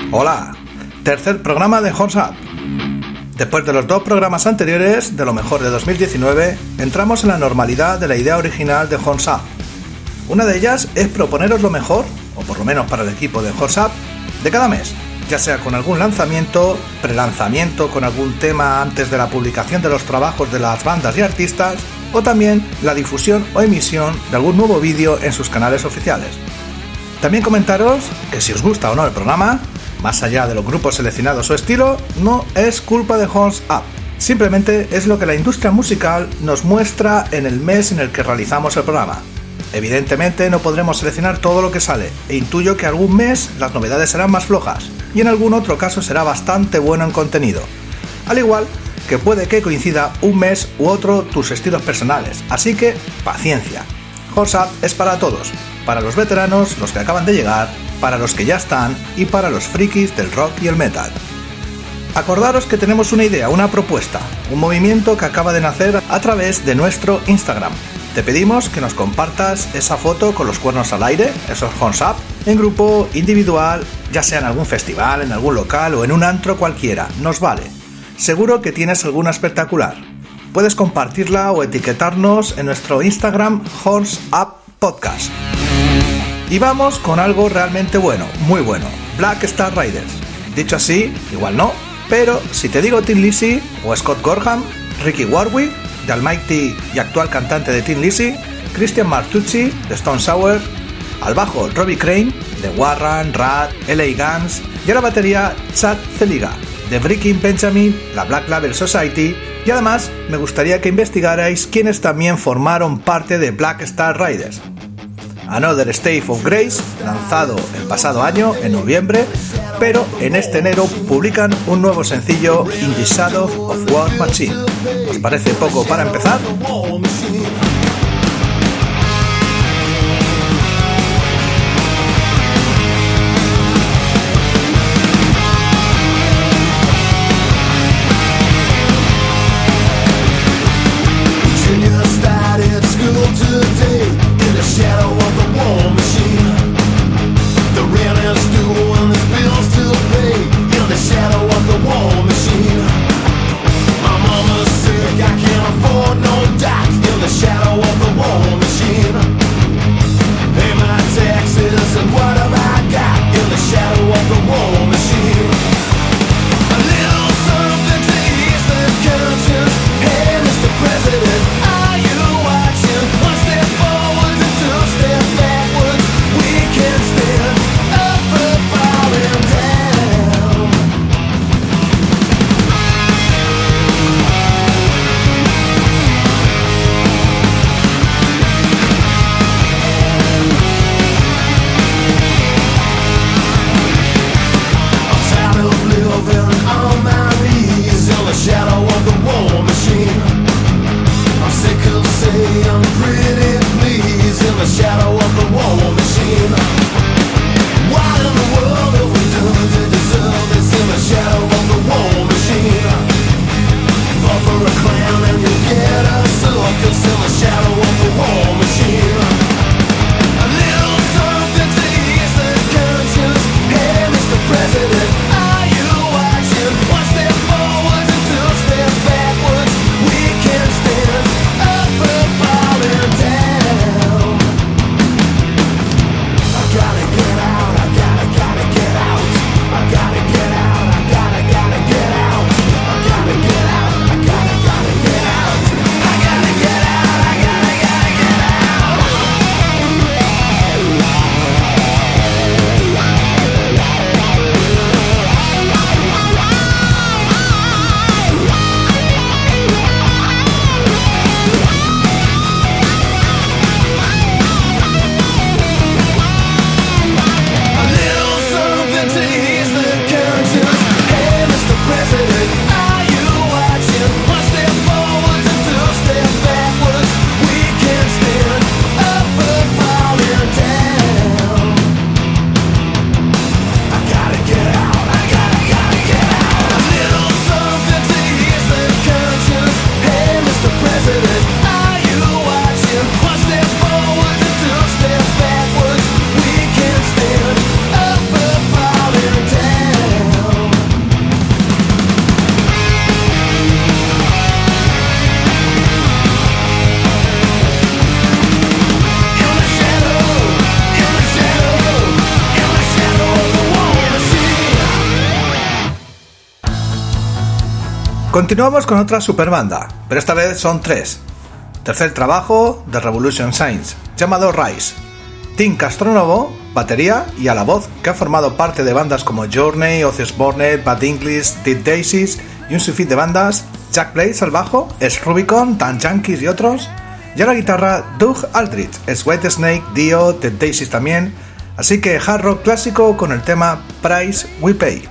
Hola, tercer programa de Horns Up. Después de los 2 programas anteriores, de lo mejor de 2019, entramos en la normalidad de la idea original de Horns Up. Una de ellas es proponeros lo mejor, o por lo menos para el equipo de Horns Up, de cada mes, ya sea con algún lanzamiento, prelanzamiento con algún tema antes de la publicación de los trabajos de las bandas y artistas, o también la difusión o emisión de algún nuevo vídeo en sus canales oficiales. También comentaros que si os gusta o no el programa, más allá de los grupos seleccionados o estilo, no es culpa de Horns Up. Simplemente es lo que la industria musical nos muestra en el mes en el que realizamos el programa. Evidentemente no podremos seleccionar todo lo que sale, e intuyo que algún mes las novedades serán más flojas, y en algún otro caso será bastante bueno en contenido. Al igual que puede que coincida un mes u otro tus estilos personales, así que paciencia. Horns Up es para todos, para los veteranos, los que acaban de llegar, para los que ya están y para los frikis del rock y el metal. Acordaros que tenemos una idea, una propuesta, un movimiento que acaba de nacer a través de nuestro Instagram. Te pedimos que nos compartas esa foto con los cuernos al aire, esos Horns Up, en grupo, individual, ya sea en algún festival, en algún local o en un antro cualquiera, nos vale. Seguro que tienes alguna espectacular. Puedes compartirla o etiquetarnos en nuestro Instagram Horns Up Podcast. Y vamos con algo realmente bueno, muy bueno, Black Star Riders. Dicho así, igual no, pero si te digo Thin Lizzy o Scott Gorham, Ricky Warwick, The Almighty y actual cantante de Thin Lizzy, Christian Martucci de Stone Sour, al bajo Robbie Crane de Warrant, Rat, LA Guns y a la batería Chad Celiga de Breaking Benjamin, la Black Label Society, y además me gustaría que investigarais quienes también formaron parte de Black Star Riders. Another State of Grace, lanzado el pasado año, en noviembre, pero en este enero publican un nuevo sencillo, In the Shadow of War Machine. ¿Os parece poco para empezar? The Continuamos con otra super banda, pero esta vez son 3. Tercer trabajo de Revolution Saints, llamado Rise. Tim Castronovo, batería y a la voz, que ha formado parte de bandas como Journey, Ozzy Osbourne, Bad English, Dead Daisies y un sinfín de bandas, Jack Blaze al bajo, es Rubicon, Dan Yankees y otros, y a la guitarra Doug Aldrich, es White Snake, Dio, Dead Daisies también, así que hard rock clásico con el tema Price We Pay.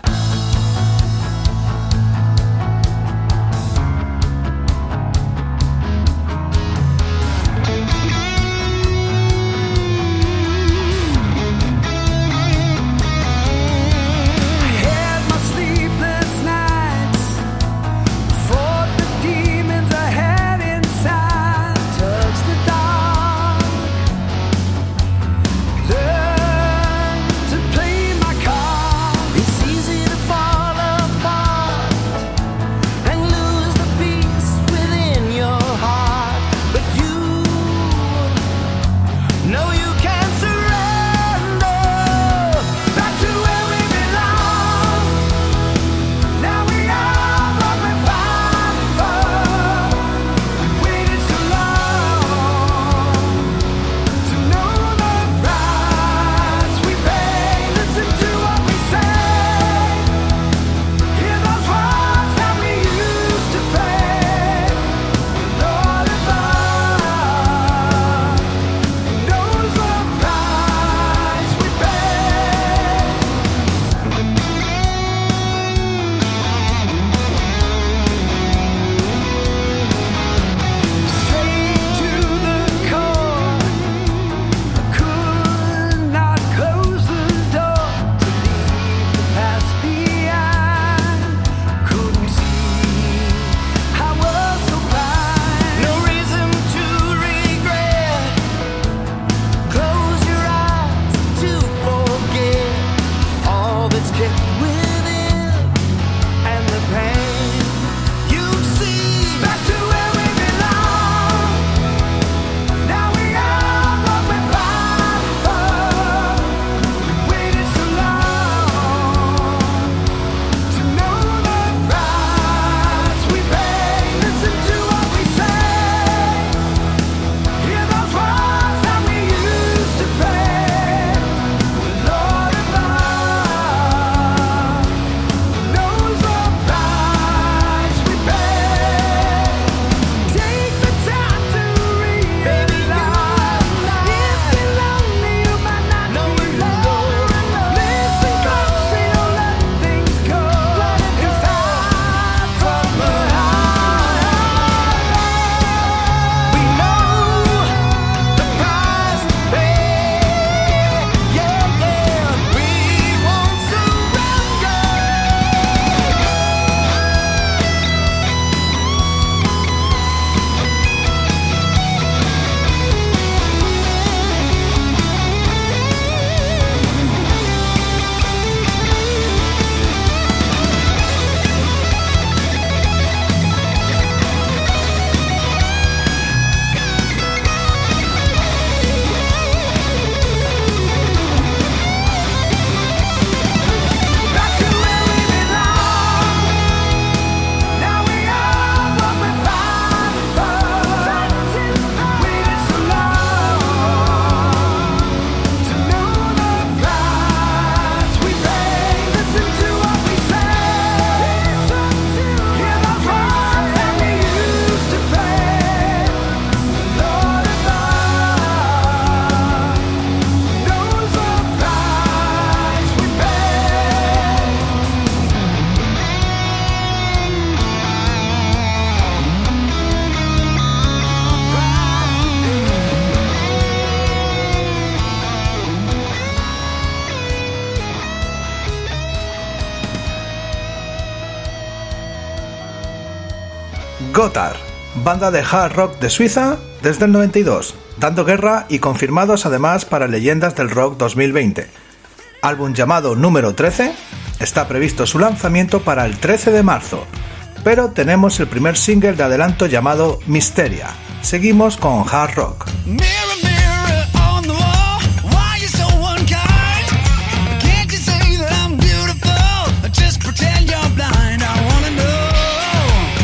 Gotthard, banda de hard rock de Suiza desde el 92, dando guerra y confirmados además para Leyendas del Rock 2020. Álbum llamado número 13, está previsto su lanzamiento para el 13 de marzo, pero tenemos el primer single de adelanto llamado Mysteria. Seguimos con hard rock. Pretend you're blind, I wanna know.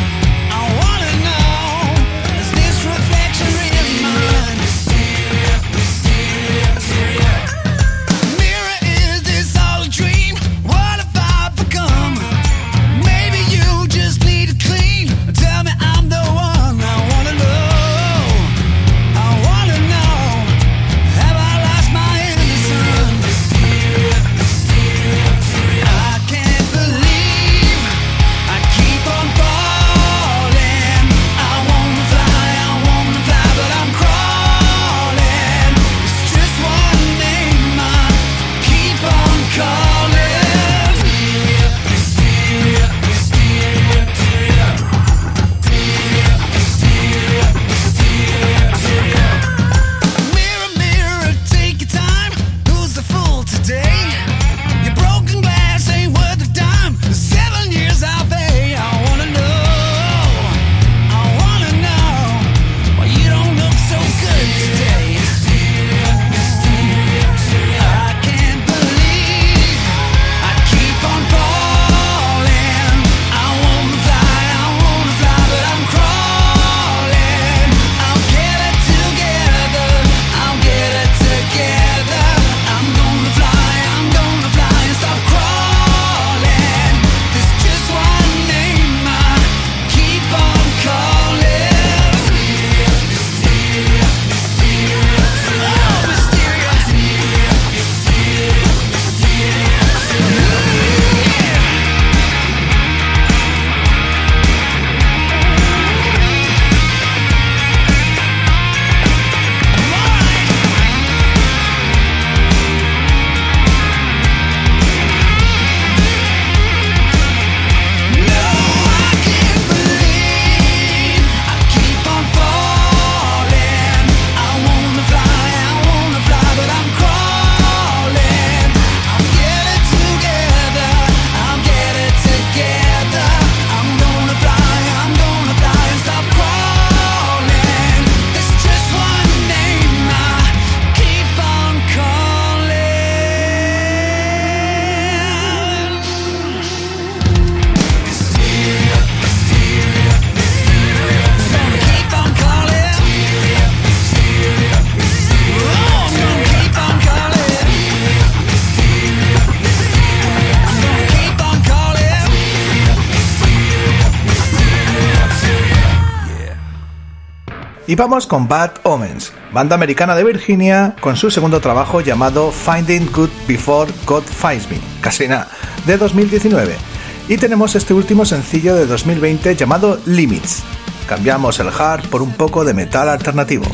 Y vamos con Bad Omens, banda americana de Virginia, con su segundo trabajo llamado Finding Good Before God Finds Me, casi nada, de 2019. Y tenemos este último sencillo de 2020 llamado Limits. Cambiamos el hard por un poco de metal alternativo.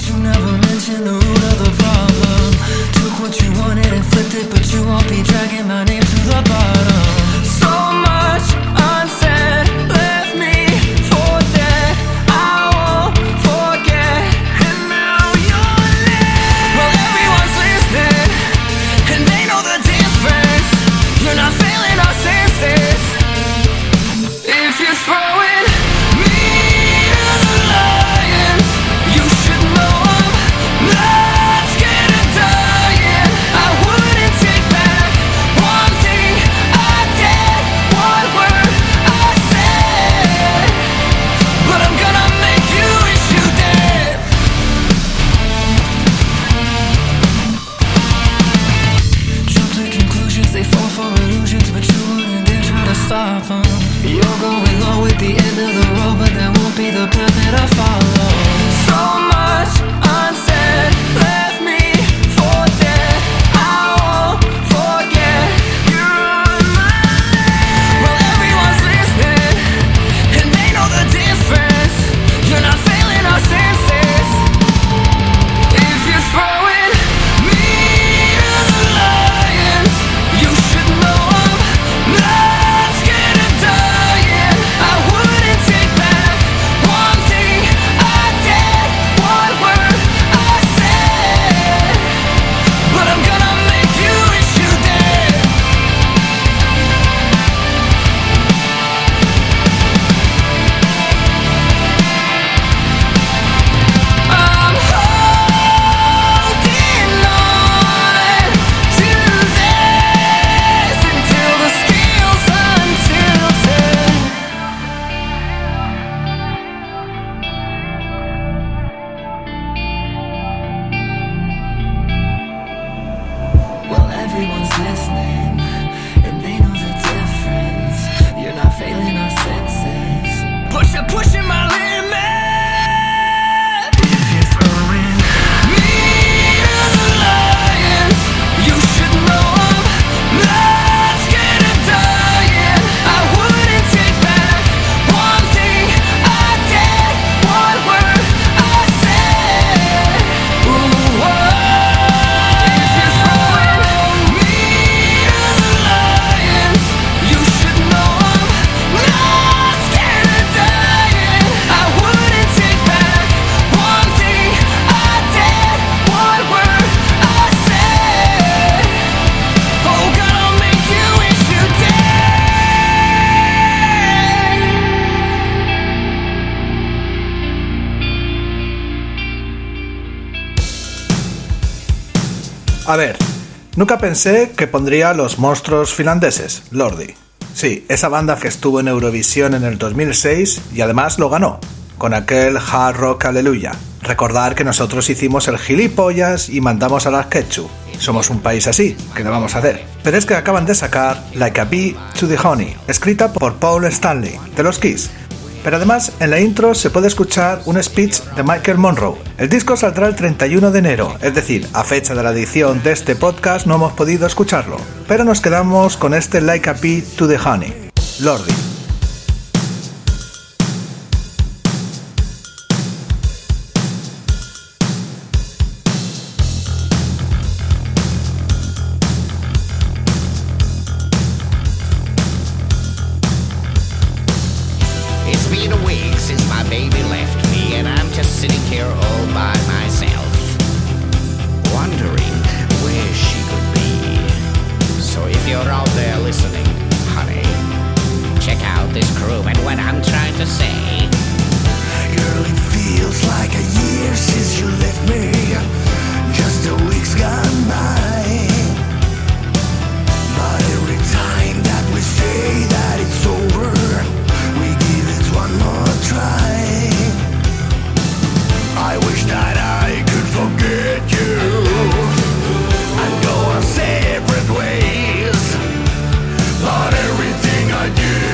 A ver, nunca pensé que pondría a los monstruos finlandeses, Lordi. Sí, esa banda que estuvo en Eurovisión en el 2006 y además lo ganó, con aquel Hard Rock Aleluya. Recordar que nosotros hicimos el gilipollas y mandamos a las Quechu. Somos un país así, ¿qué le vamos a hacer? Pero es que acaban de sacar Like a Bee to the Honey, escrita por Paul Stanley, de los Kiss. Pero además, en la intro se puede escuchar un speech de Michael Monroe. El disco saldrá el 31 de enero, es decir, a fecha de la edición de este podcast no hemos podido escucharlo. Pero nos quedamos con este Like a Bee to the Honey, Lordi.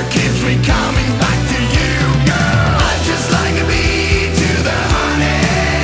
Coming back to you, girl. I'm just like a bee to the honey.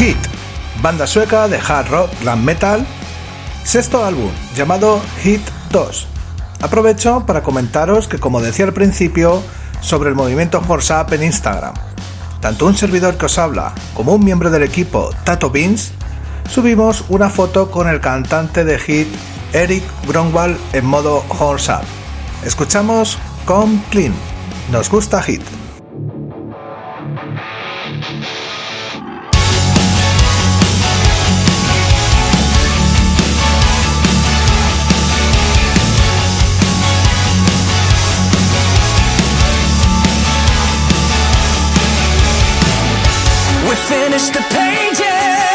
Hit, banda sueca de hard rock glam metal, sexto álbum llamado Hit 2. Aprovecho para comentaros que, como decía al principio, sobre el movimiento Horse Up en Instagram, tanto un servidor que os habla como un miembro del equipo Tato Beans subimos una foto con el cantante de Hit, Eric Grönwall, en modo Horse Up. Escuchamos Come Clean. Nos gusta Hit. Finished the pages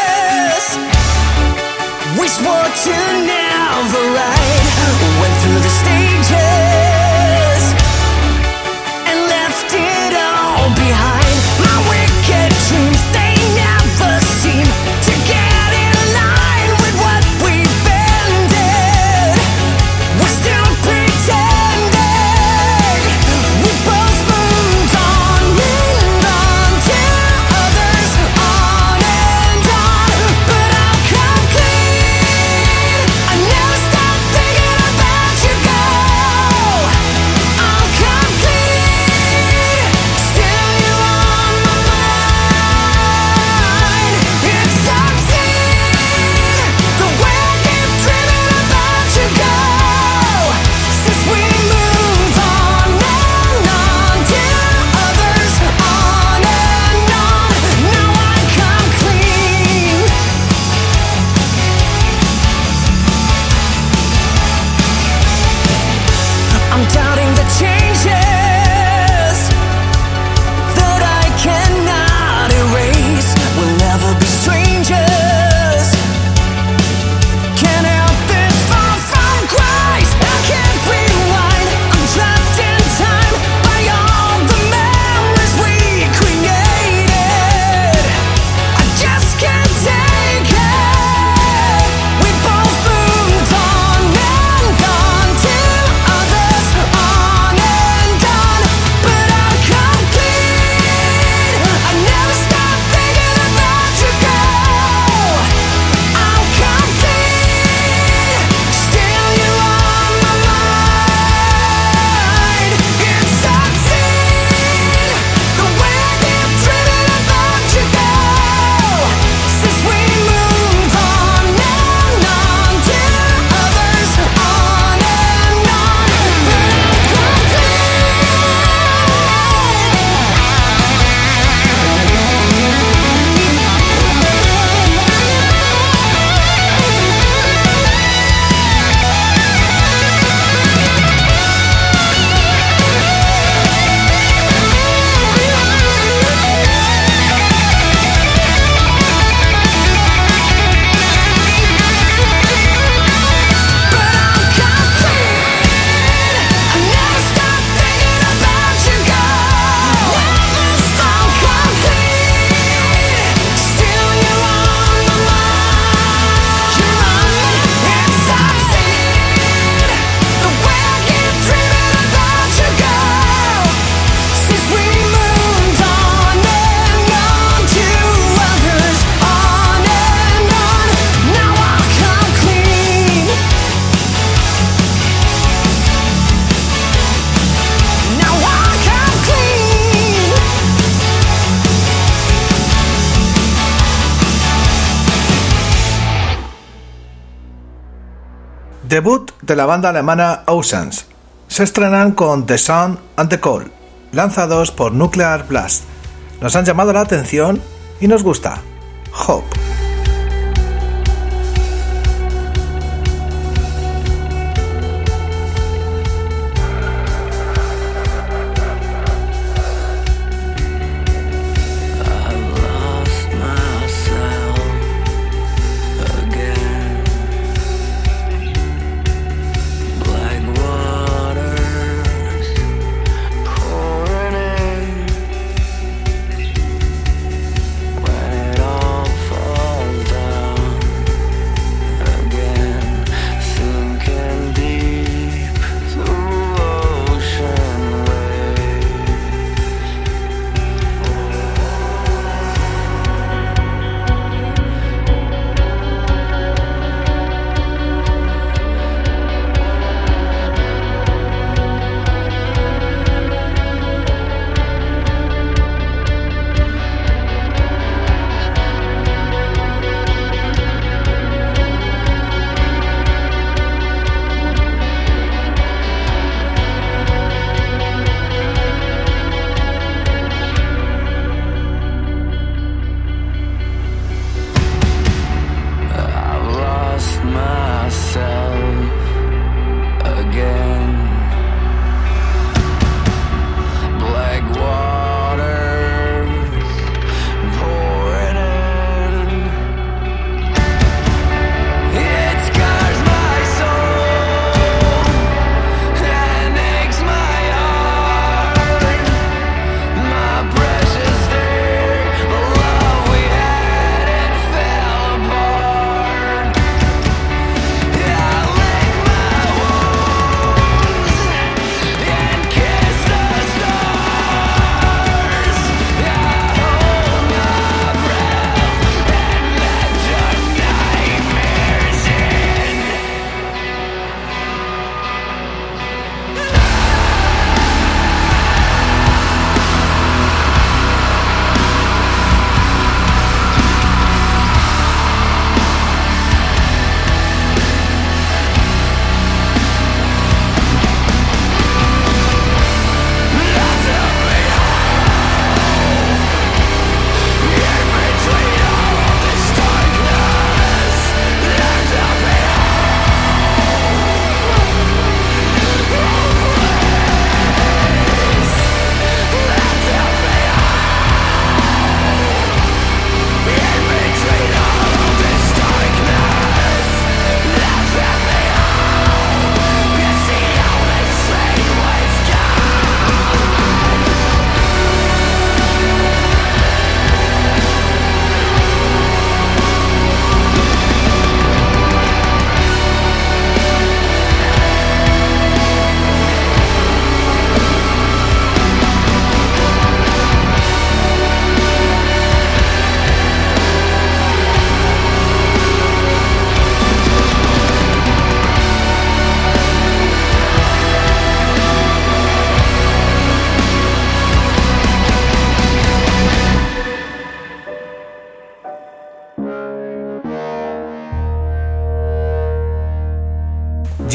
we swore to never write. Went through the stages and left it all behind. My wicked dreams, they never seem to get in line with what we've ended. We're still pretending. We both moved on and on to others, on and on, but I'll come clean. I never stop thinking about you, girl. I'll come clean. Still you're on my mind. It's obscene the way I keep dreaming about you, girl. Since we moved on and on to others, on and on, now I come clean. I'm doubting the changes that I cannot erase. We'll never be strangers. Can't help this fall from grace. I can't rewind. I'm trapped in time by all the memories we created. I just can't take it. We both moved on and on to others, on and on, but I'll come clean. I never stop thinking about you, girl. I'll come clean. Still you're on my mind. It's obscene the way I keep dreaming about you, girl. Since we moved on and on to others, on and on, but I'll come Debut de la banda alemana Oceans. Se estrenan con The Sound and the Cold, lanzados por Nuclear Blast. Nos han llamado la atención y nos gusta. Hope. When it all falls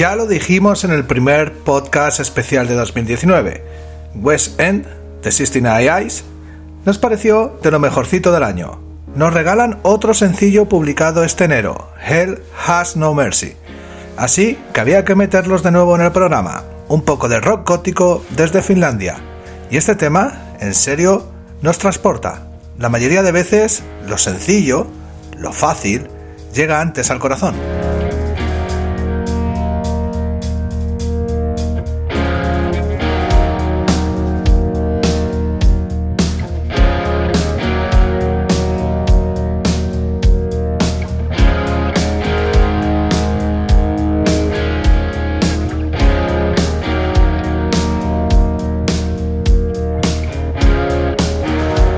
Ya lo dijimos en el primer podcast especial de 2019. West End, de 69 Eyes, nos pareció de lo mejorcito del año. Nos regalan otro sencillo publicado este enero, Hell Has No Mercy. Así que había que meterlos de nuevo en el programa. Un poco de rock gótico desde Finlandia. Y este tema, en serio, nos transporta. La mayoría de veces, lo sencillo, lo fácil, llega antes al corazón.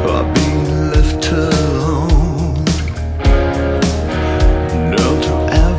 Down to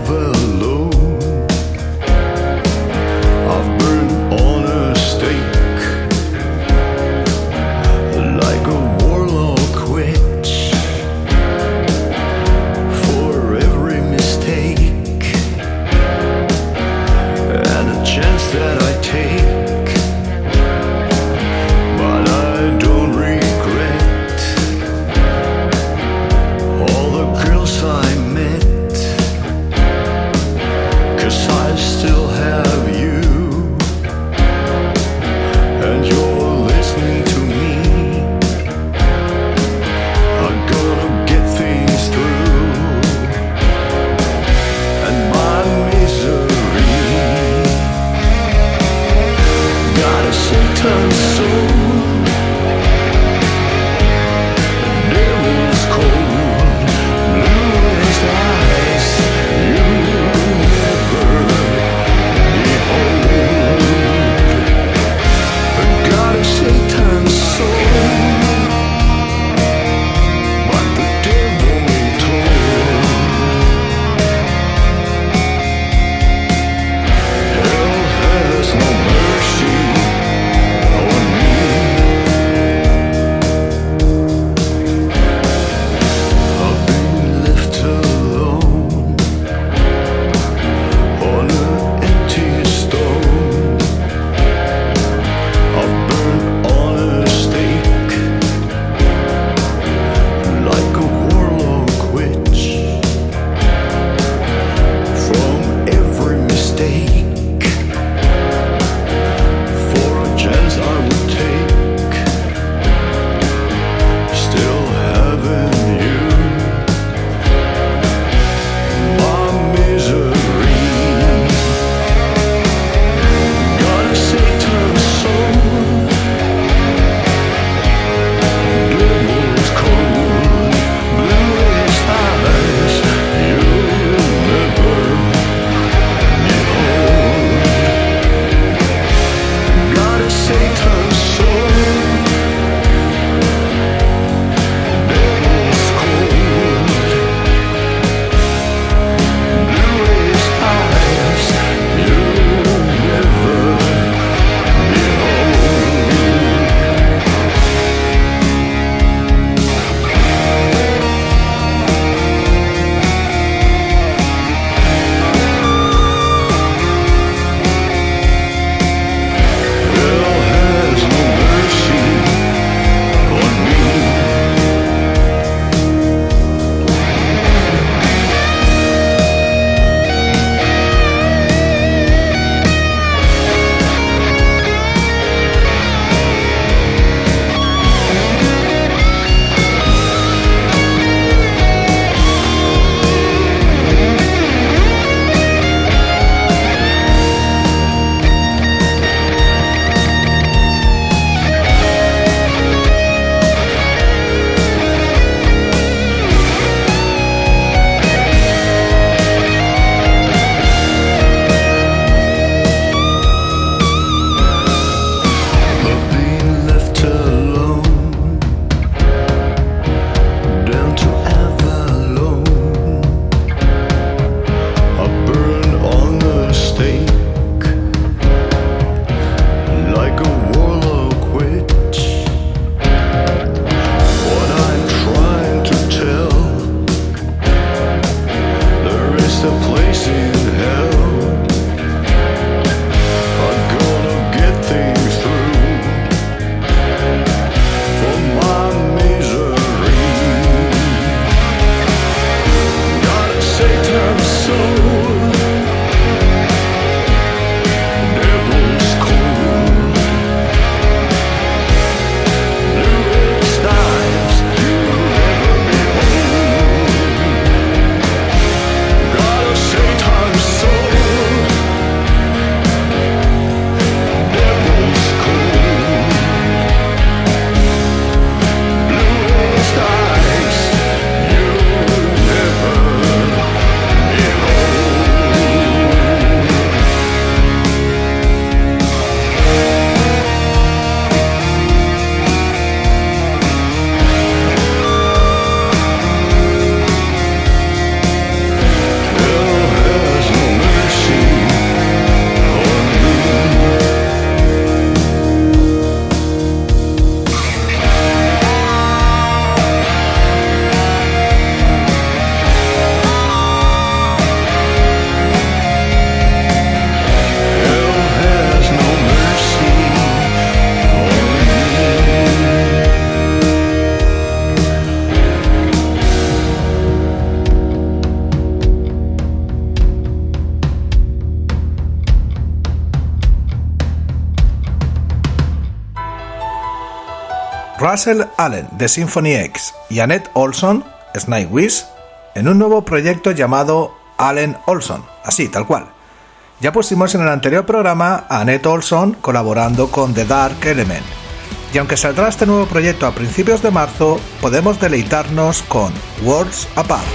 Russell Allen de Symphony X y Annette Olson, Nightwish, en un nuevo proyecto llamado Allen Olson, así tal cual. Ya pusimos en el anterior programa a Annette Olson colaborando con The Dark Element, y aunque saldrá este nuevo proyecto a principios de marzo, podemos deleitarnos con Worlds Apart.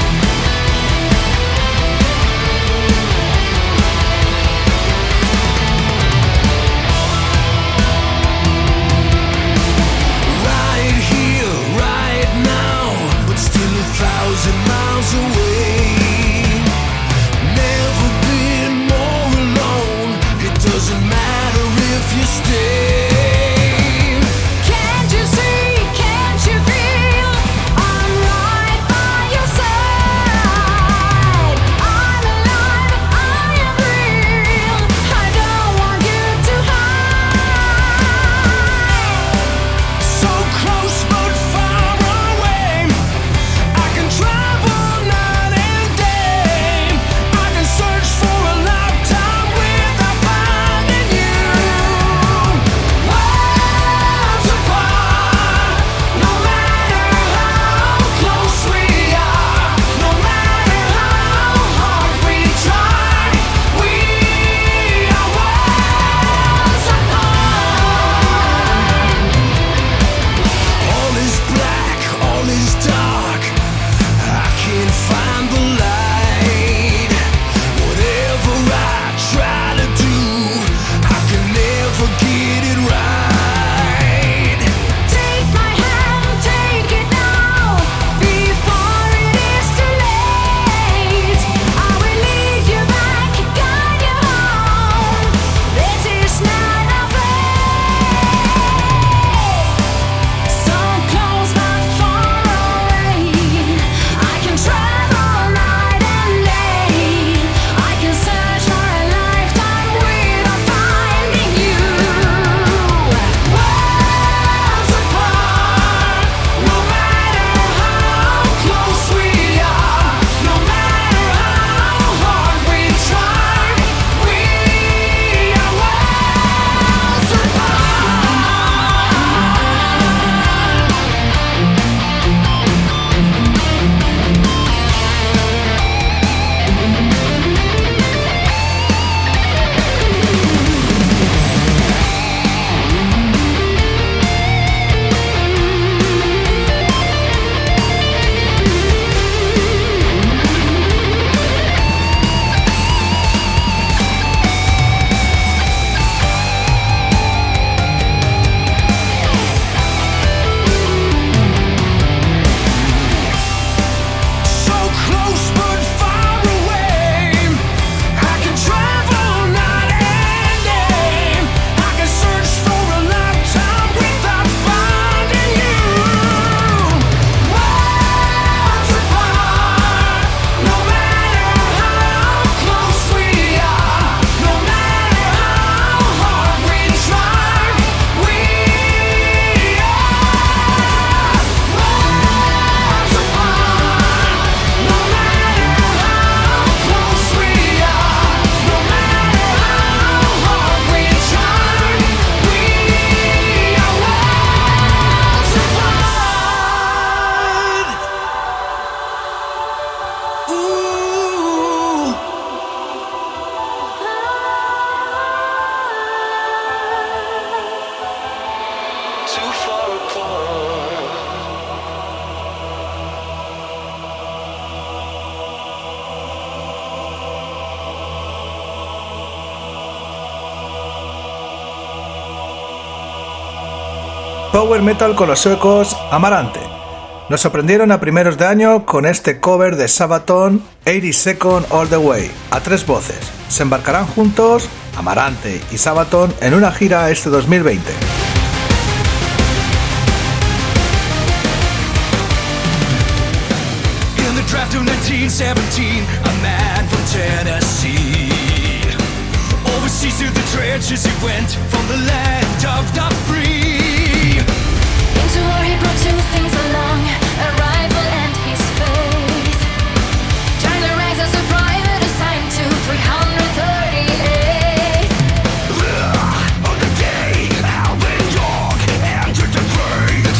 Power metal con los suecos Amarante. Nos sorprendieron a primeros de año con este cover de Sabaton, 82nd All the Way, a tres voces. Se embarcarán juntos, Amarante y Sabaton, en una gira este 2020. In the draft of 1917, a man from Tennessee. Overseas to the trenches he went, from the land of the free. Into war he brought two things along, a rifle and his faith. Joined the ranks as a private assigned to 338. On the day Alvin York entered the fray,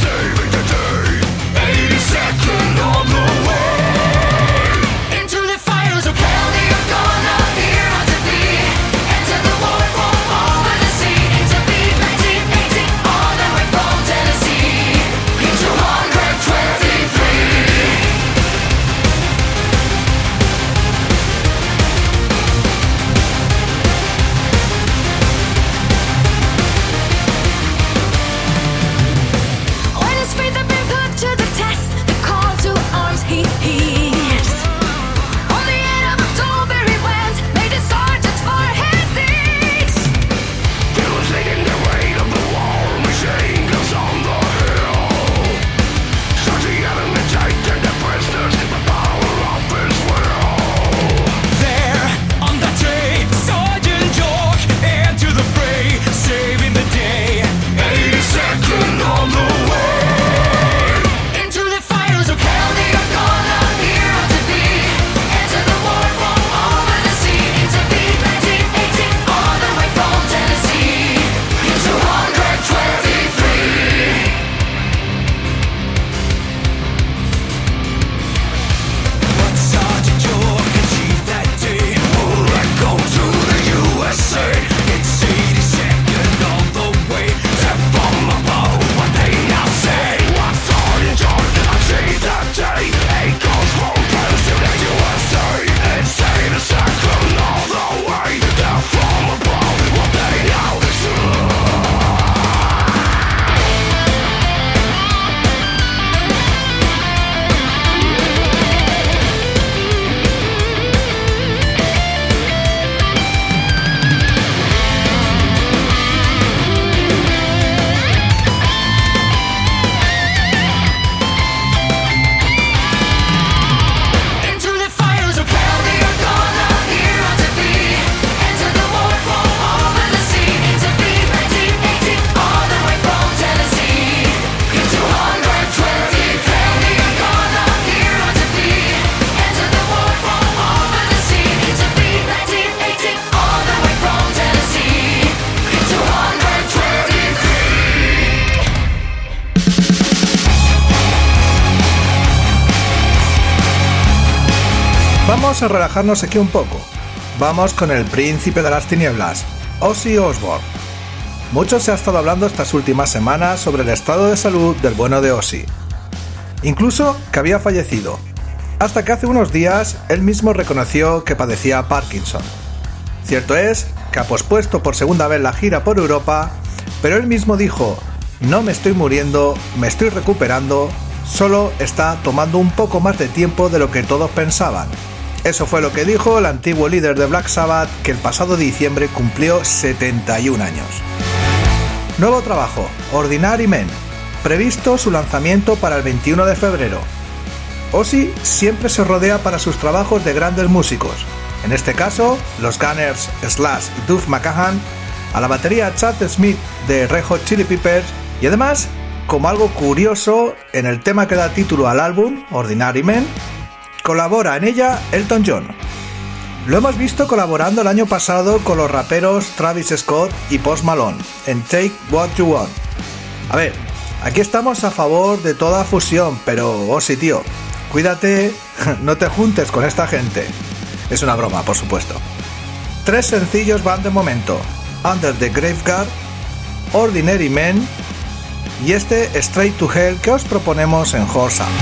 Vamos a relajarnos aquí un poco. Vamos con el príncipe de las tinieblas, Ozzy Osbourne. Mucho se ha estado hablando estas últimas semanas sobre el estado de salud del bueno de Ozzy. Incluso que había fallecido. Hasta que hace unos días él mismo reconoció que padecía Parkinson. Cierto es que ha pospuesto por segunda vez la gira por Europa, pero él mismo dijo: no me estoy muriendo, me estoy recuperando, solo está tomando un poco más de tiempo de lo que todos pensaban. Eso fue lo que dijo el antiguo líder de Black Sabbath, que el pasado diciembre cumplió 71 años. Nuevo trabajo, Ordinary Men, previsto su lanzamiento para el 21 de febrero. Ozzy siempre se rodea para sus trabajos de grandes músicos, en este caso los Gunners, Slash y Duff McKagan, a la batería Chad Smith de Red Hot Chili Peppers y además, como algo curioso, en el tema que da título al álbum, Ordinary Men, colabora en ella Elton John. Lo hemos visto colaborando el año pasado con los raperos Travis Scott y Post Malone en Take What You Want. A ver, aquí estamos a favor de toda fusión, pero Ozzy, tío, cuídate, no te juntes con esta gente. Es una broma, por supuesto. 3 sencillos van de momento: Under the Graveguard, Ordinary Men y este Straight to Hell que os proponemos en Horse Up.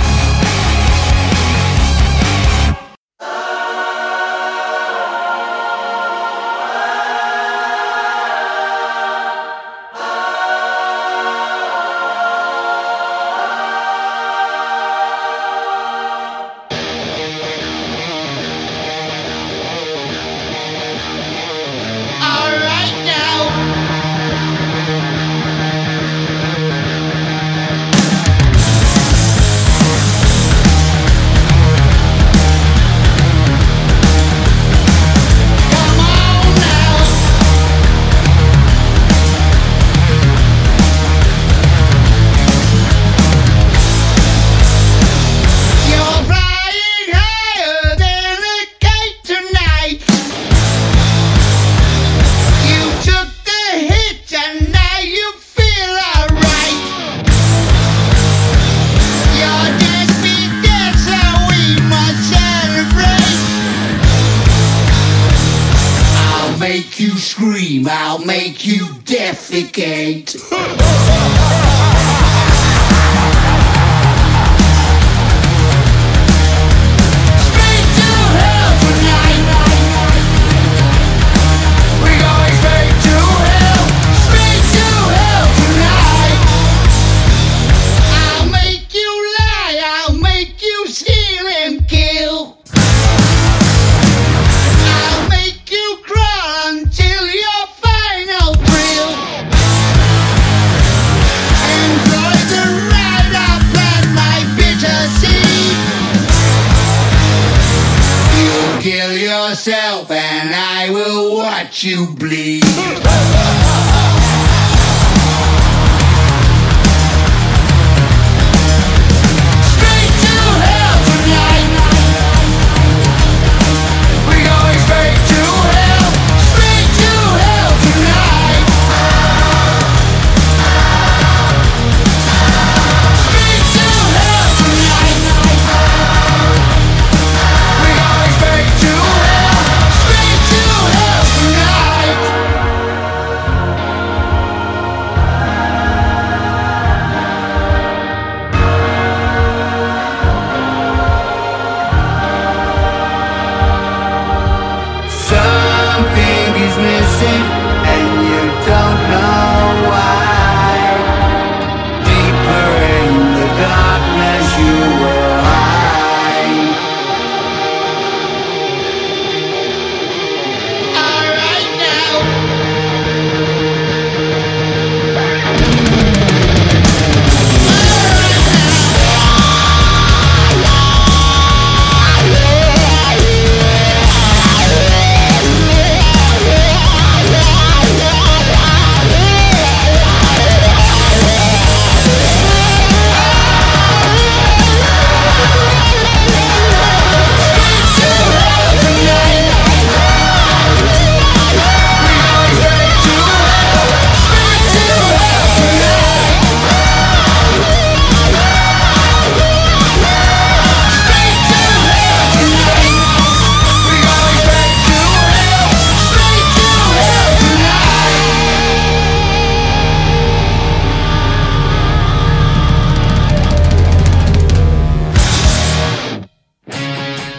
I'll make you defecate. And I will watch you bleed.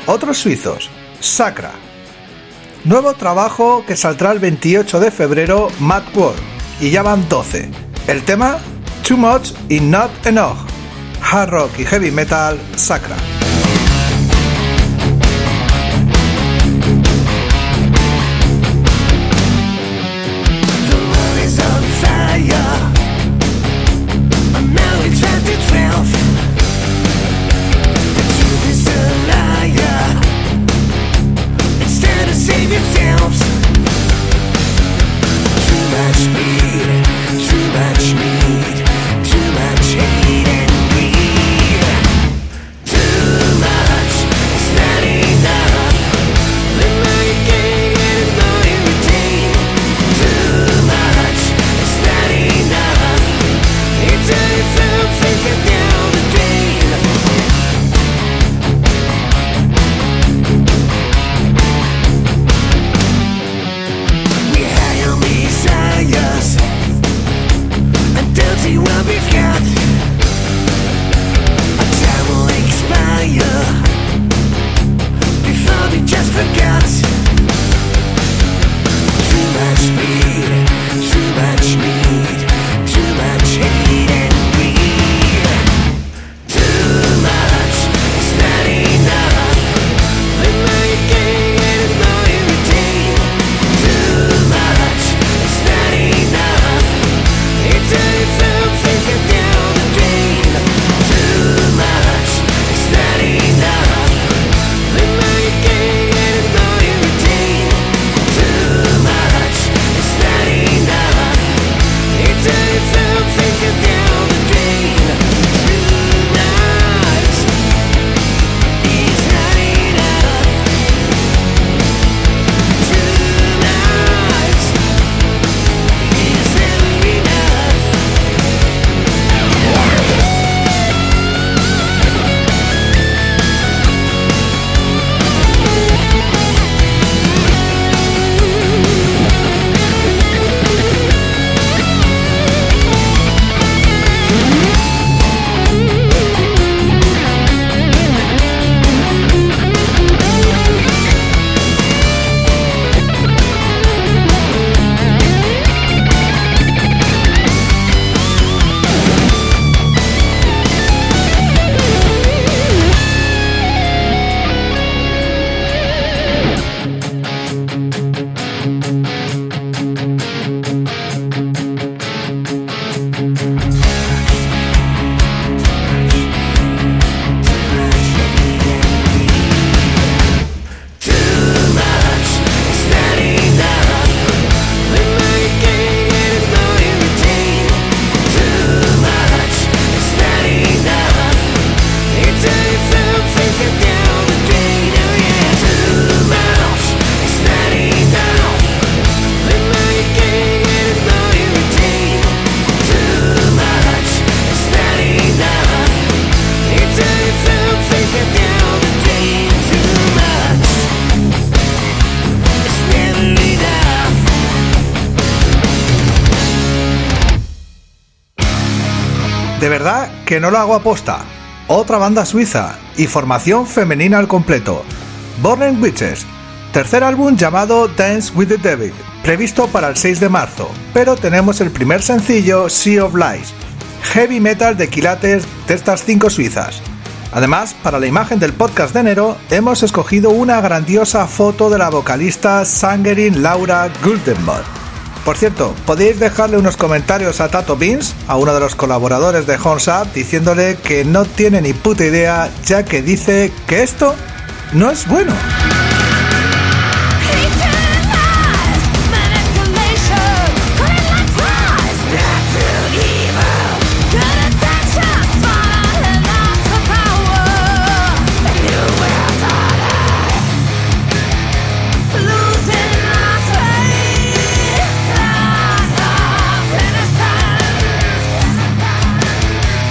otros suizos, Sakra. Nuevo trabajo que saldrá el 28 de febrero, Mad World, y ya van 12. El tema, Too Much y Not Enough. Hard rock y heavy metal, Sakra. De verdad que no lo hago aposta. Otra banda suiza y formación femenina al completo. Born Witches, tercer álbum llamado Dance with the Devil, previsto para el 6 de marzo, pero tenemos el primer sencillo Sea of Lies, heavy metal de quilates de estas 5 suizas. Además, para la imagen del podcast de enero, hemos escogido una grandiosa foto de la vocalista Sängerin Laura Guldenberg. Por cierto, podéis dejarle unos comentarios a Tato Beans, a uno de los colaboradores de Horns Up, diciéndole que no tiene ni puta idea, ya que dice que esto no es bueno.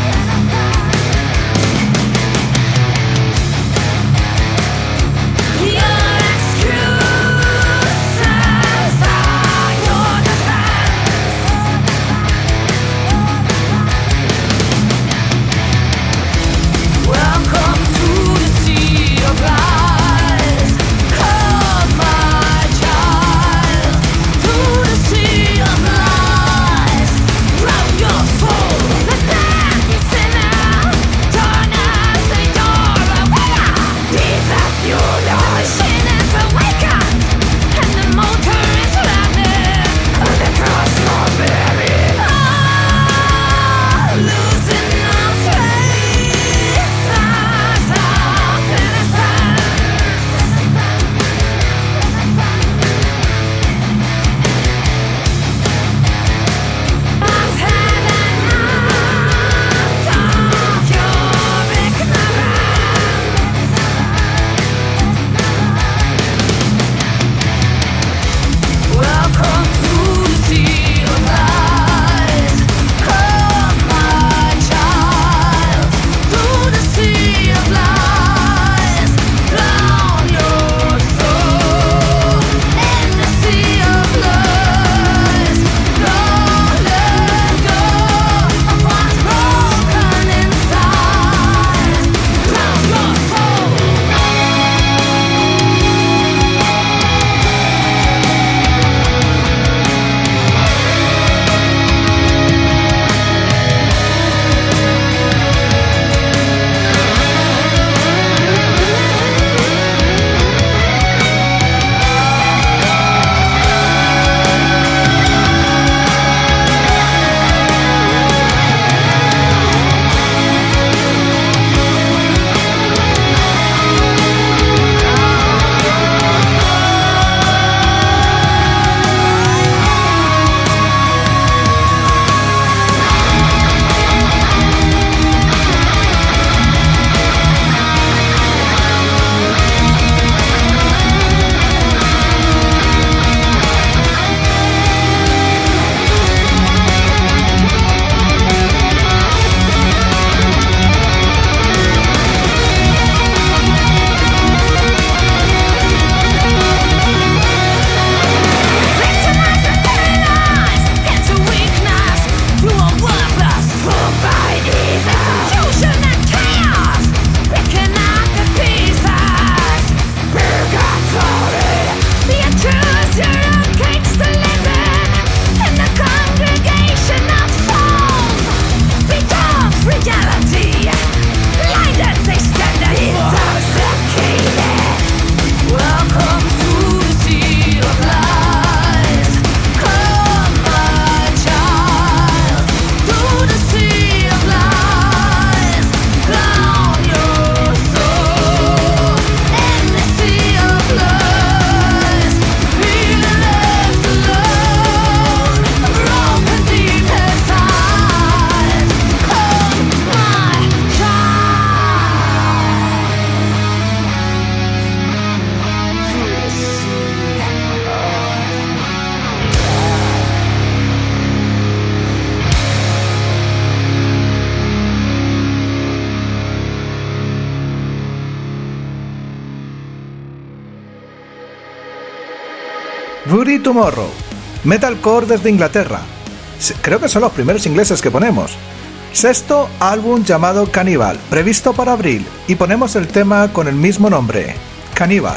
Yeah. Booty Tomorrow, metalcore desde Inglaterra. Creo que son los primeros ingleses que ponemos. Sexto álbum llamado Cannibal, previsto para abril, y ponemos el tema con el mismo nombre, Cannibal.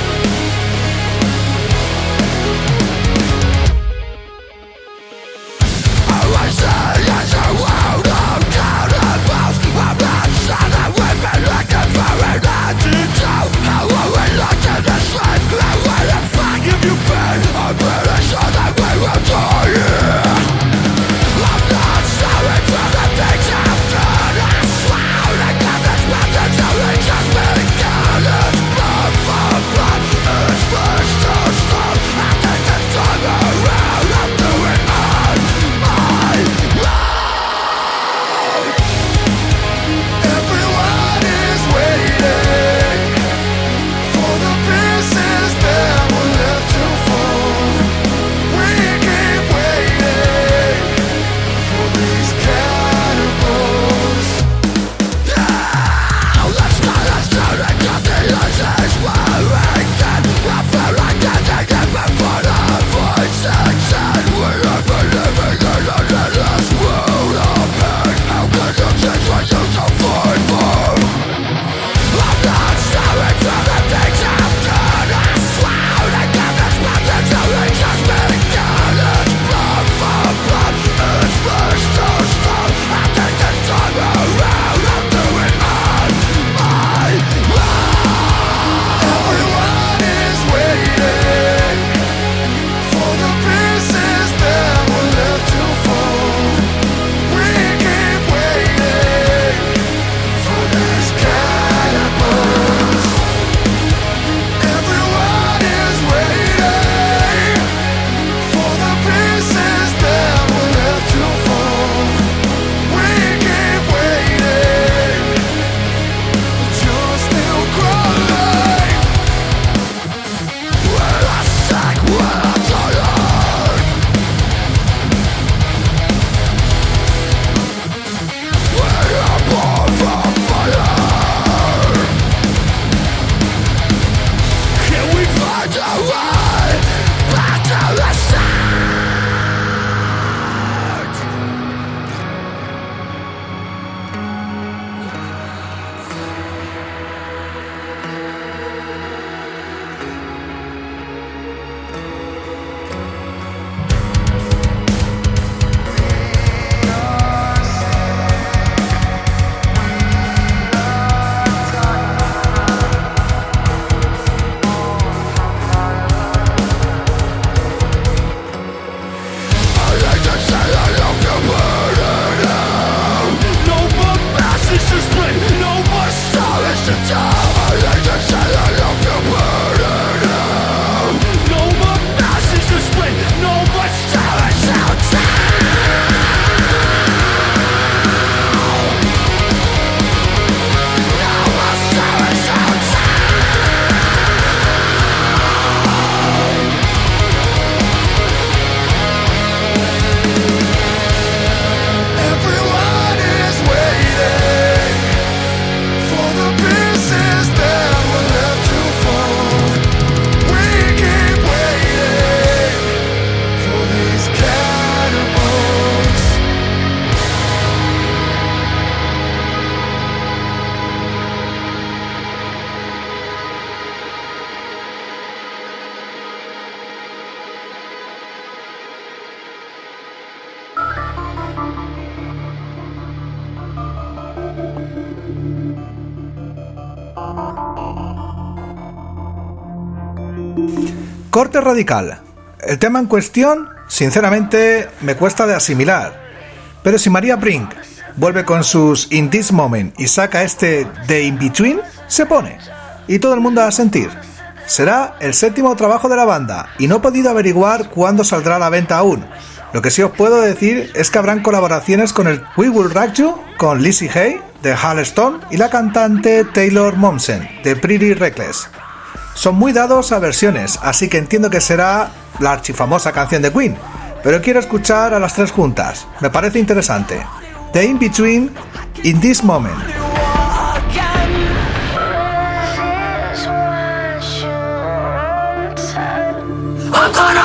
Corte radical. El tema en cuestión, sinceramente, me cuesta de asimilar. Pero si Maria Brink vuelve con sus In This Moment y saca este The In Between, se pone. Y todo el mundo a sentir. Será el séptimo trabajo de la banda y no he podido averiguar cuándo saldrá a la venta aún. Lo que sí os puedo decir es que habrán colaboraciones con el We Will Rock You, con Lizzie Hay de Halestorm y la cantante Taylor Momsen de Pretty Reckless. Son muy dados a versiones, así que entiendo que será la archifamosa canción de Queen, pero quiero escuchar a las tres juntas, me parece interesante. The In Between, In This Moment. I'm gonna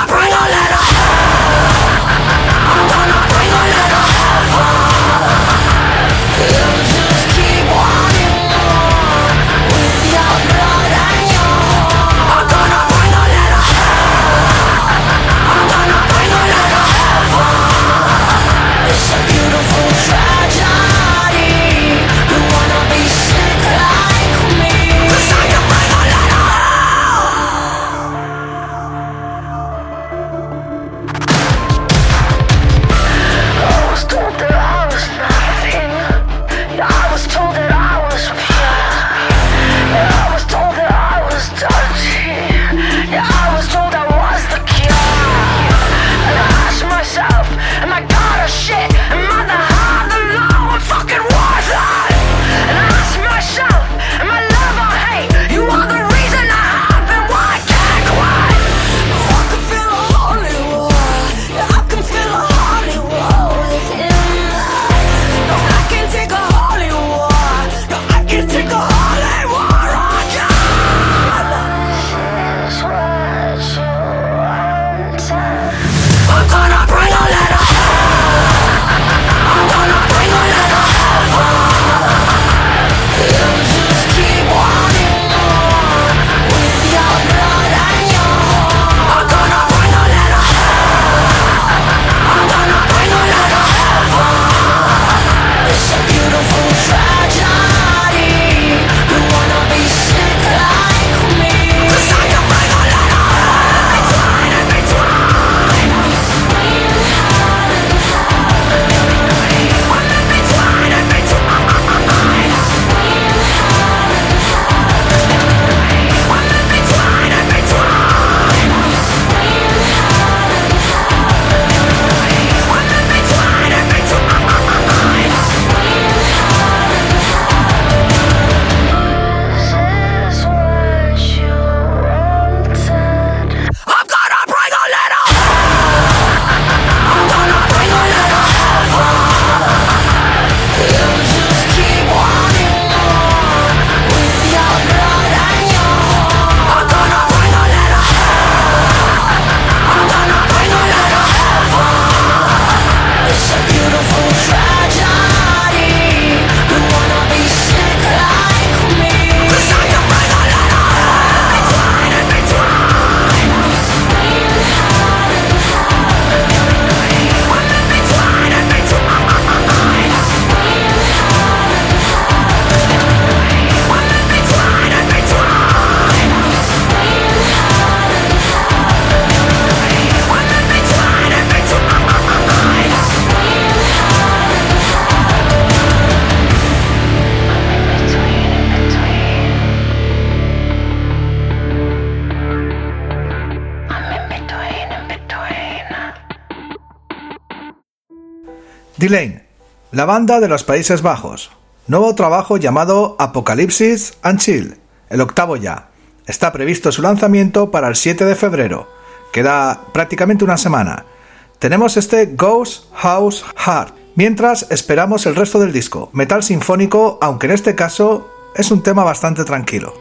D-Lane, la banda de los Países Bajos. Nuevo trabajo llamado Apocalypse and Chill, el octavo ya. Está previsto su lanzamiento para el 7 de febrero. Queda prácticamente una semana. Tenemos este Ghost House Heart, mientras esperamos el resto del disco, metal sinfónico, aunque en este caso es un tema bastante tranquilo.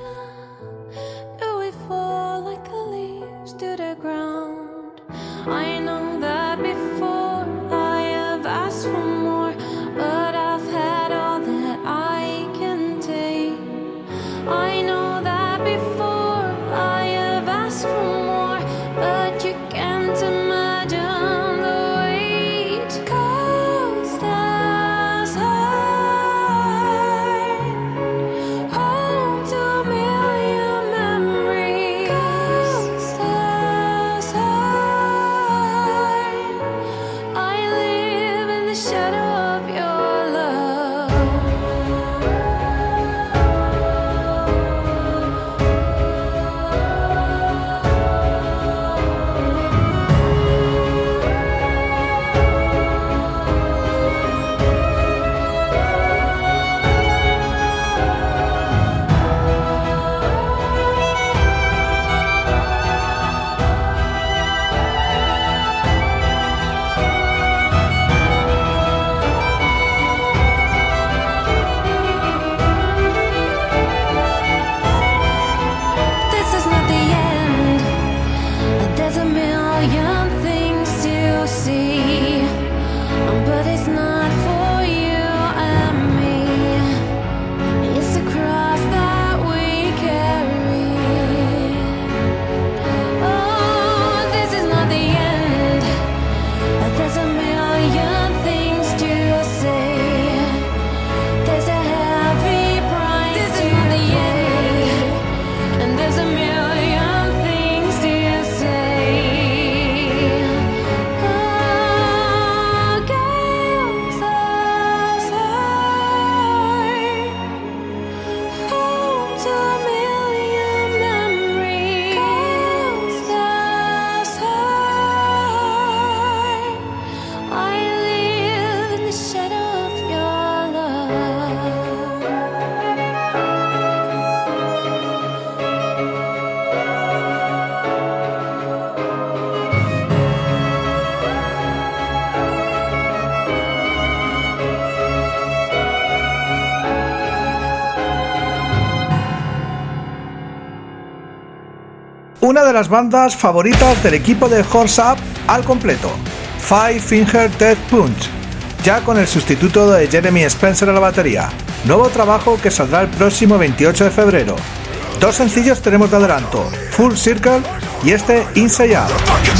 Una de las bandas favoritas del equipo de Horse Up al completo, Five Finger Death Punch, ya con el sustituto de Jeremy Spencer a la batería. Nuevo trabajo que saldrá el próximo 28 de febrero. 2 sencillos tenemos de adelanto, Full Circle y este Inside Out.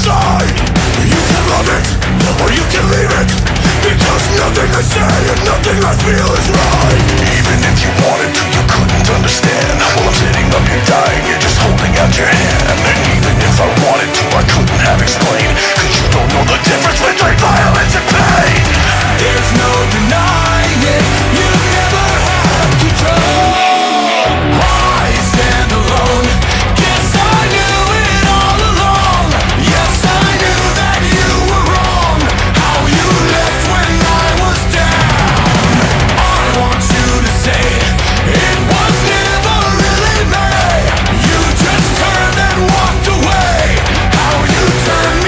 Because nothing I say and nothing I feel is right. Even if you wanted to, you couldn't understand. While I'm sitting up here dying, you're just holding out your hand. And even if I wanted to, I couldn't have explained. Cause you don't know the difference between violence and pain. There's no denying it, you never had control. I stand alone, guess I knew it all along. Yes, I knew that you were wrong. How you left when I was down. I want you to say it was never really me. You just turned and walked away. How you turned me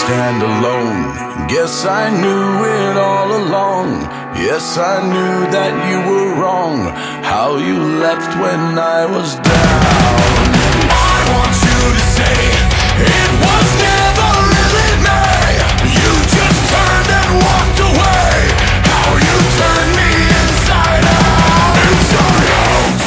stand alone. Guess I knew it all along. Yes, I knew that you were wrong. How you left when I was down. I want you to say it was never really me. You just turned and walked away. How you turned me inside out. Inside out.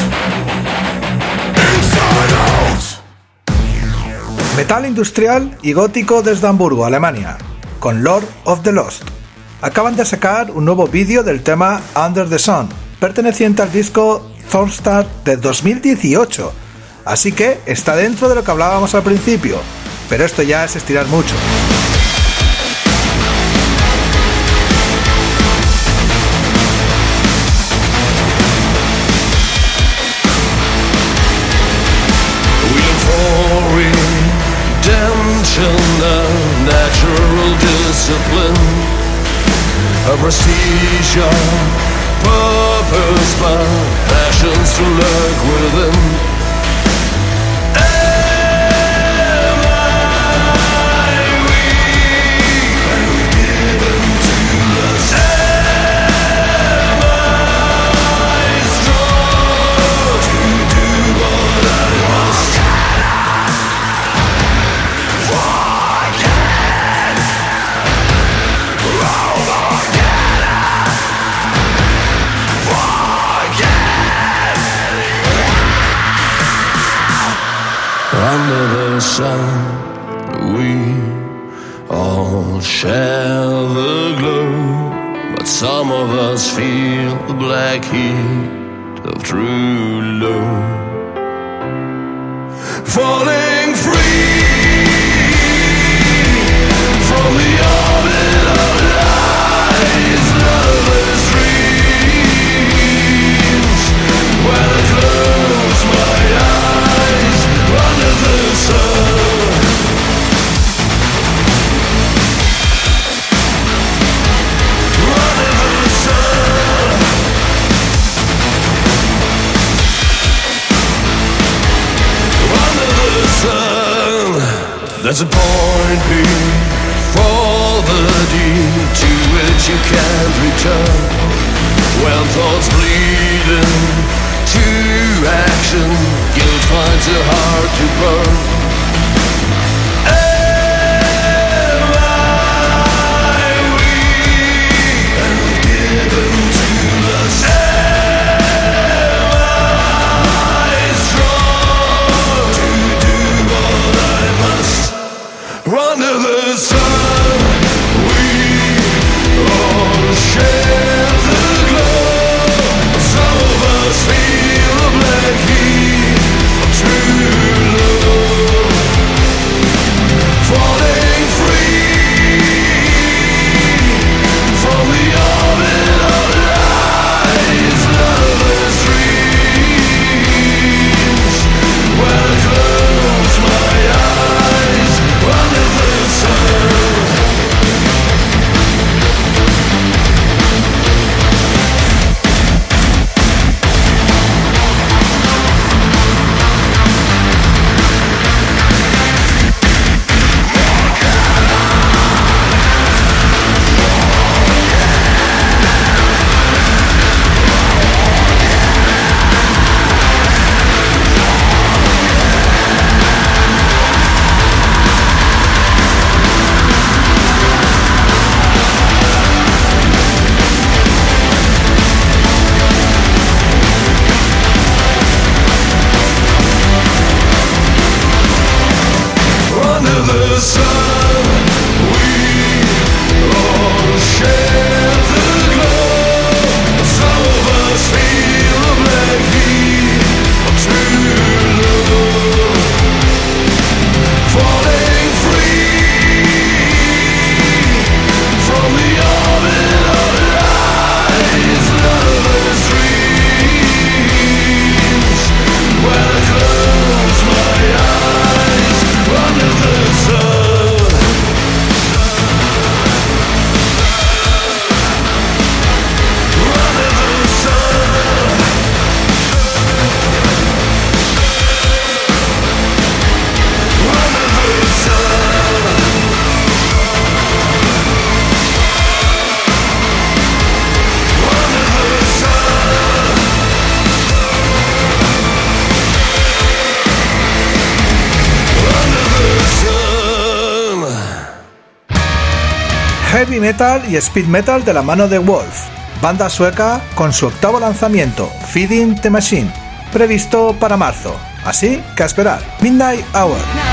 Inside out. Metal industrial y gótico desde Hamburgo, Alemania, con Lord of the Lost. Acaban de sacar un nuevo vídeo del tema Under the Sun, perteneciente al disco Thornstad de 2018, así que está dentro de lo que hablábamos al principio, pero esto ya es estirar mucho. A natural discipline, a prestige, a purpose, my passions to lurk within. Am I weak and given to lust? Am I strong to do what I must? Under the sun, we all share the glow, but some of us feel the black heat of true love. Falling free from the orbit of lies, loveless dreams. When I close my eyes under the sun, under the sun, under the sun. There's a point before the deed to which you can't return. When thoughts bleed into action, guilt finds it hard to burn. Am I weak and given to lust? Am I strong to do what I must? Under the sun, we all share the glow. Some of us feel the black heat of true love. Falling free from the orbit of lies, loveless dreams. When I close my eyes under the sun. Heavy metal y speed metal de la mano de Wolf, banda sueca con su octavo lanzamiento, Feeding the Machine, previsto para marzo. Así que a esperar. Midnight Hour.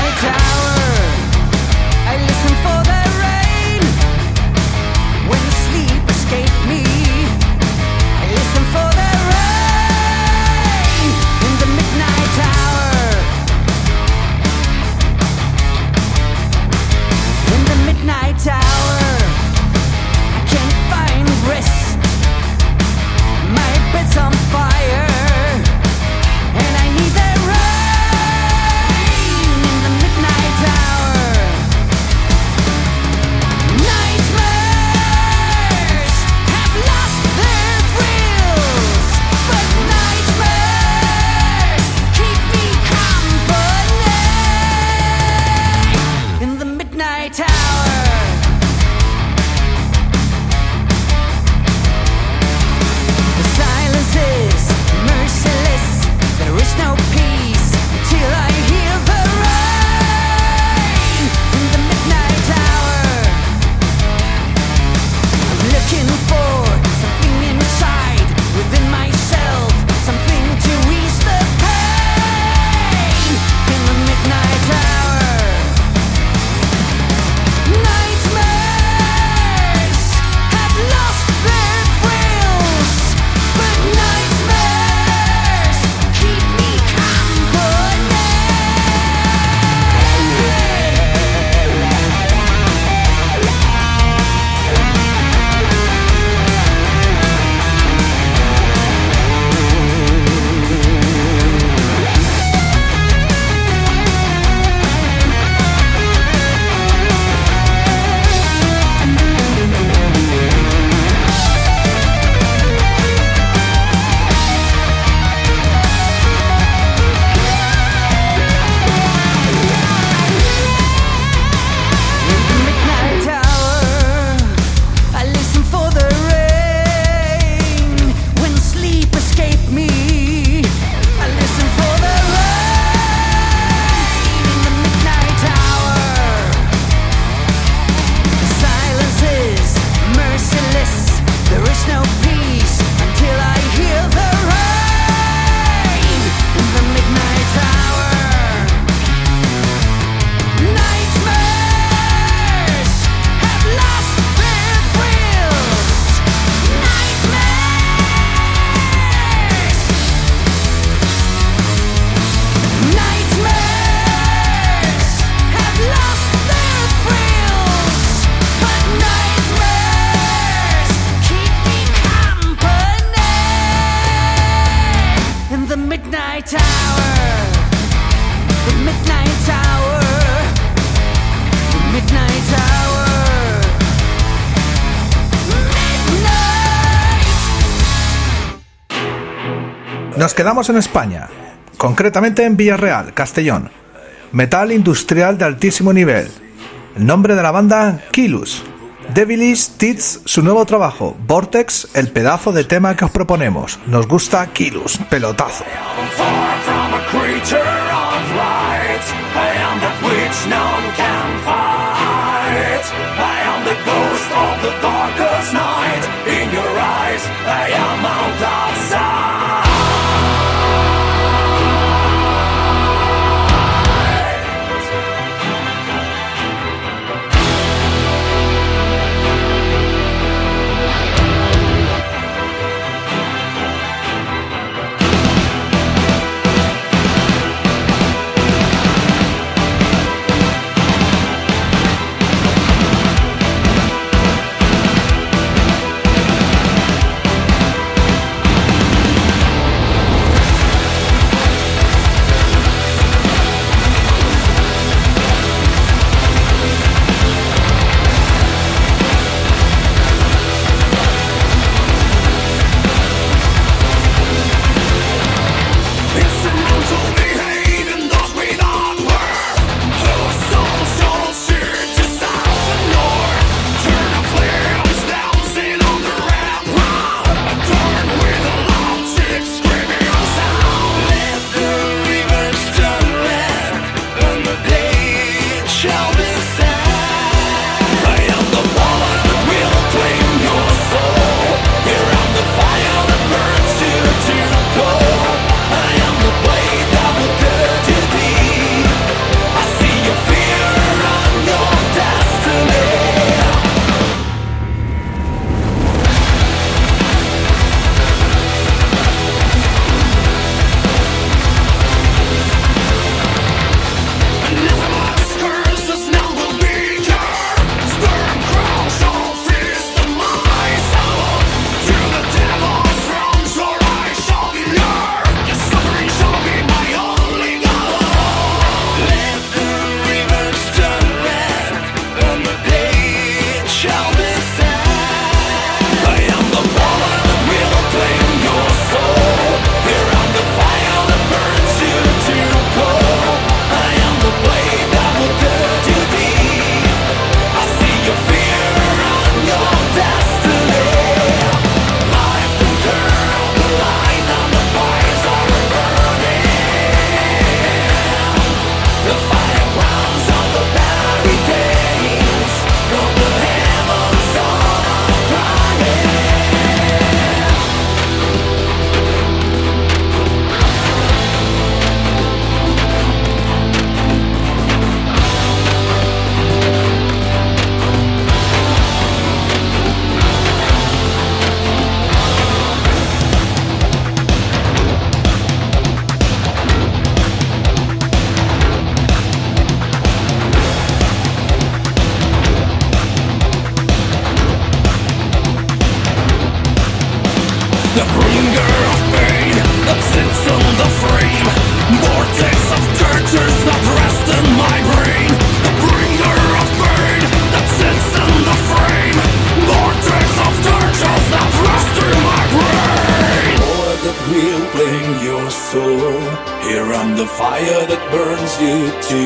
Nos quedamos en España, concretamente en Villarreal, Castellón. Metal industrial de altísimo nivel. El nombre de la banda, Killus. Devilish Tits, su nuevo trabajo. Vortex, el pedazo de tema que os proponemos. Nos gusta Killus, pelotazo.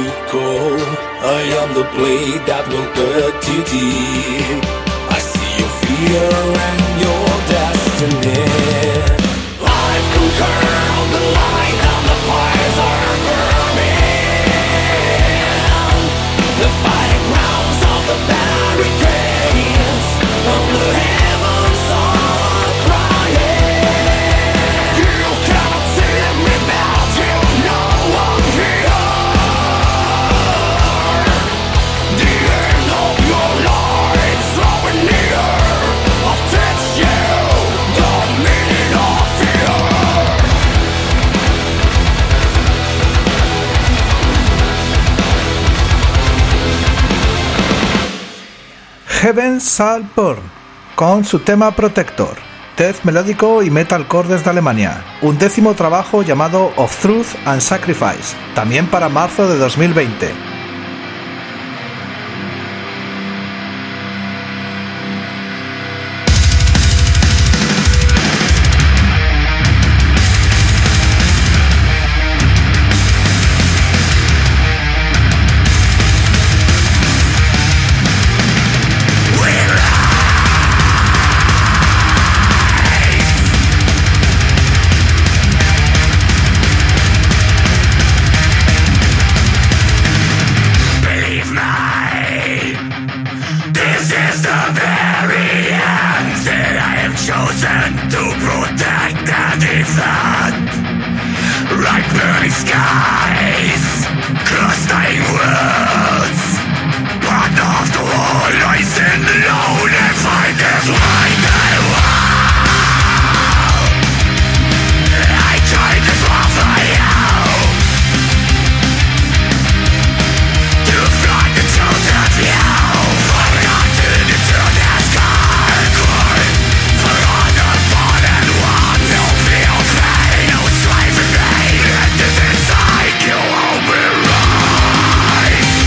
go. I am the blade that will cut you deep. I see your fear and your destiny. I've conquered the light and the fires are burning. The fighting grounds of the barricades of the heavens are crying. You cannot see me now, you know I'm here. The end of your life's drawing near. I'll teach you the meaning of fear. Heaven Shall Burn, con su tema Protector, death melódico y metalcore desde Alemania, un 10º trabajo llamado Of Truth and Sacrifice, también para marzo de 2020. Chosen to protect and defend. Like burning skies, clustering words. But after all, I stand alone and find this light I want. I tried to swallow you to find the chosen few. Forgotten into the sky. For all the fallen ones, no fear of pain, no strife in vain. And this inside you will be rise.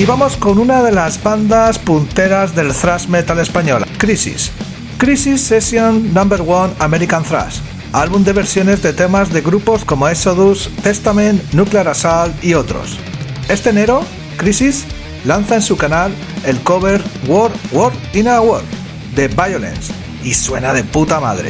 Y vamos con una de las bandas punteras del thrash metal española, Crisis. Crisis Session No. 1 American Thrash, álbum de versiones de temas de grupos como Exodus, Testament, Nuclear Assault y otros. Este enero, Crisis lanza en su canal el cover War in a War de Violence y suena de puta madre.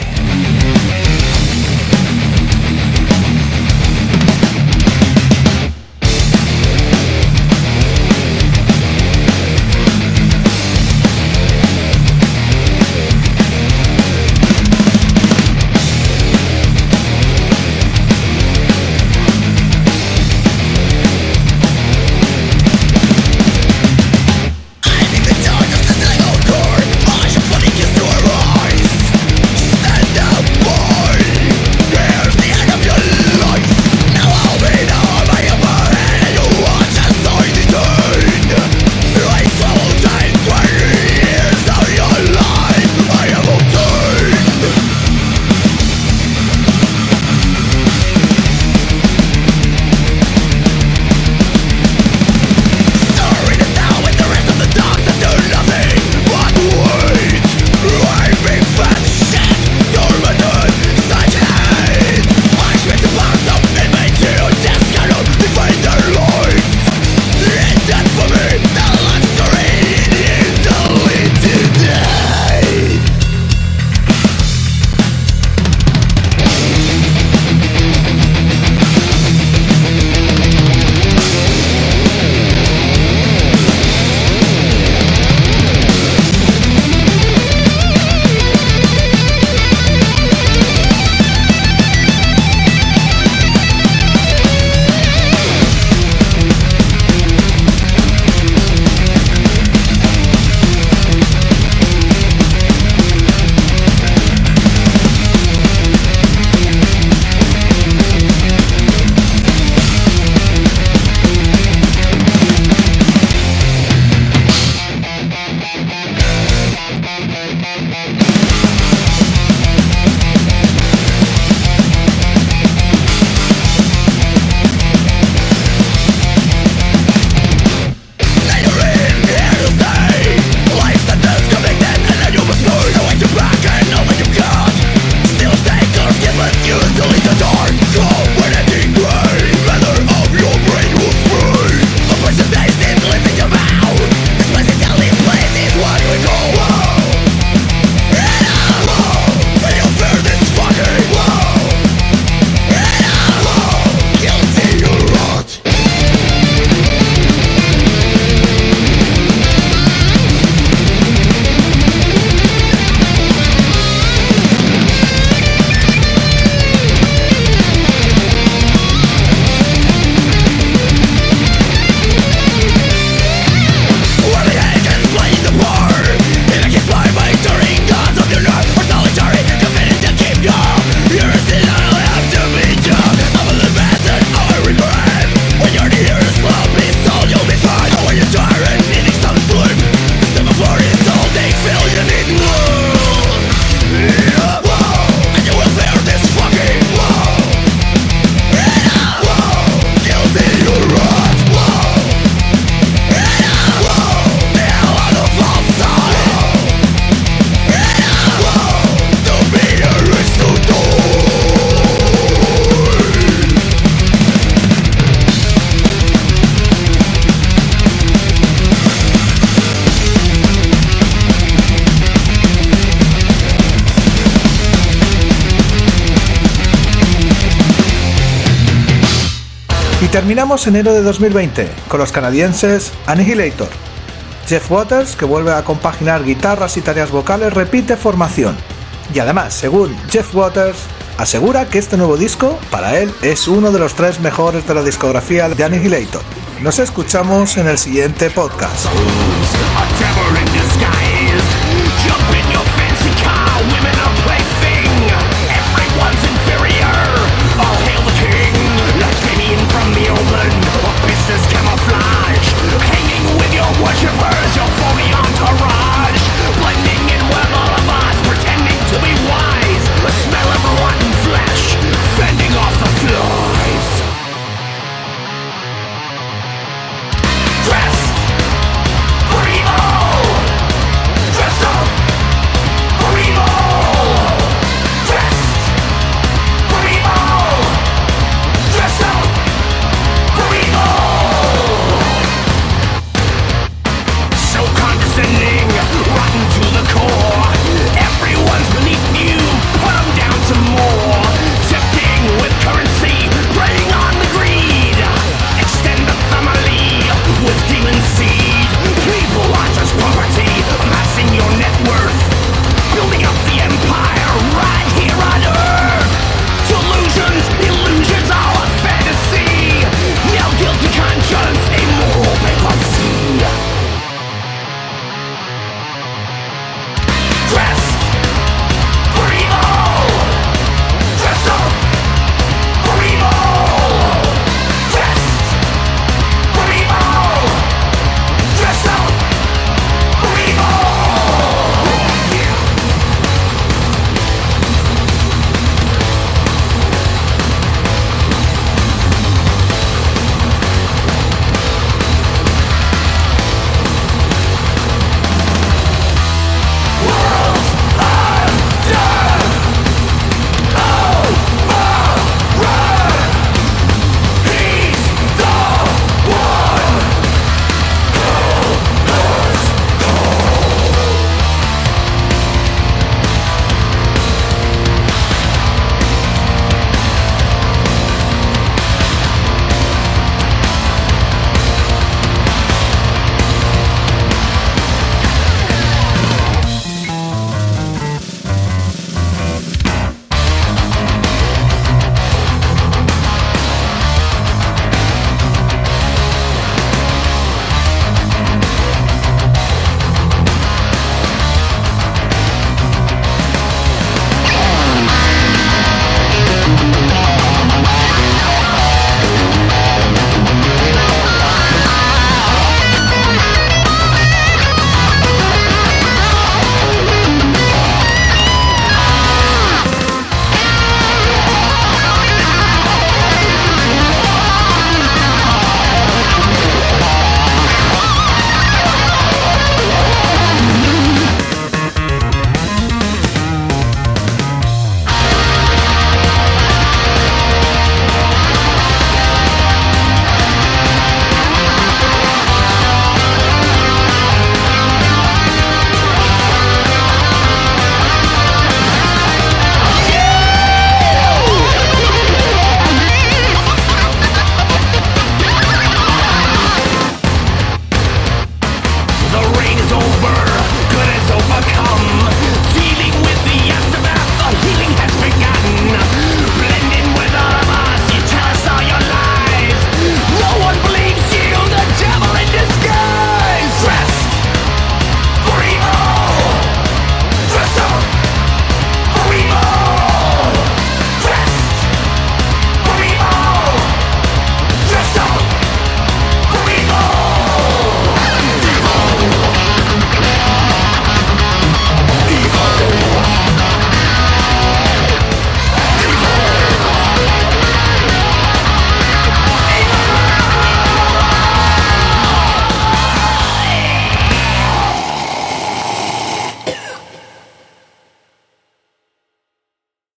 Y terminamos enero de 2020 con los canadienses Annihilator. Jeff Waters, que vuelve a compaginar guitarras y tareas vocales, repite formación. Y además, según Jeff Waters, asegura que este nuevo disco, para él, es uno de los 3 mejores de la discografía de Annihilator. Nos escuchamos en el siguiente podcast.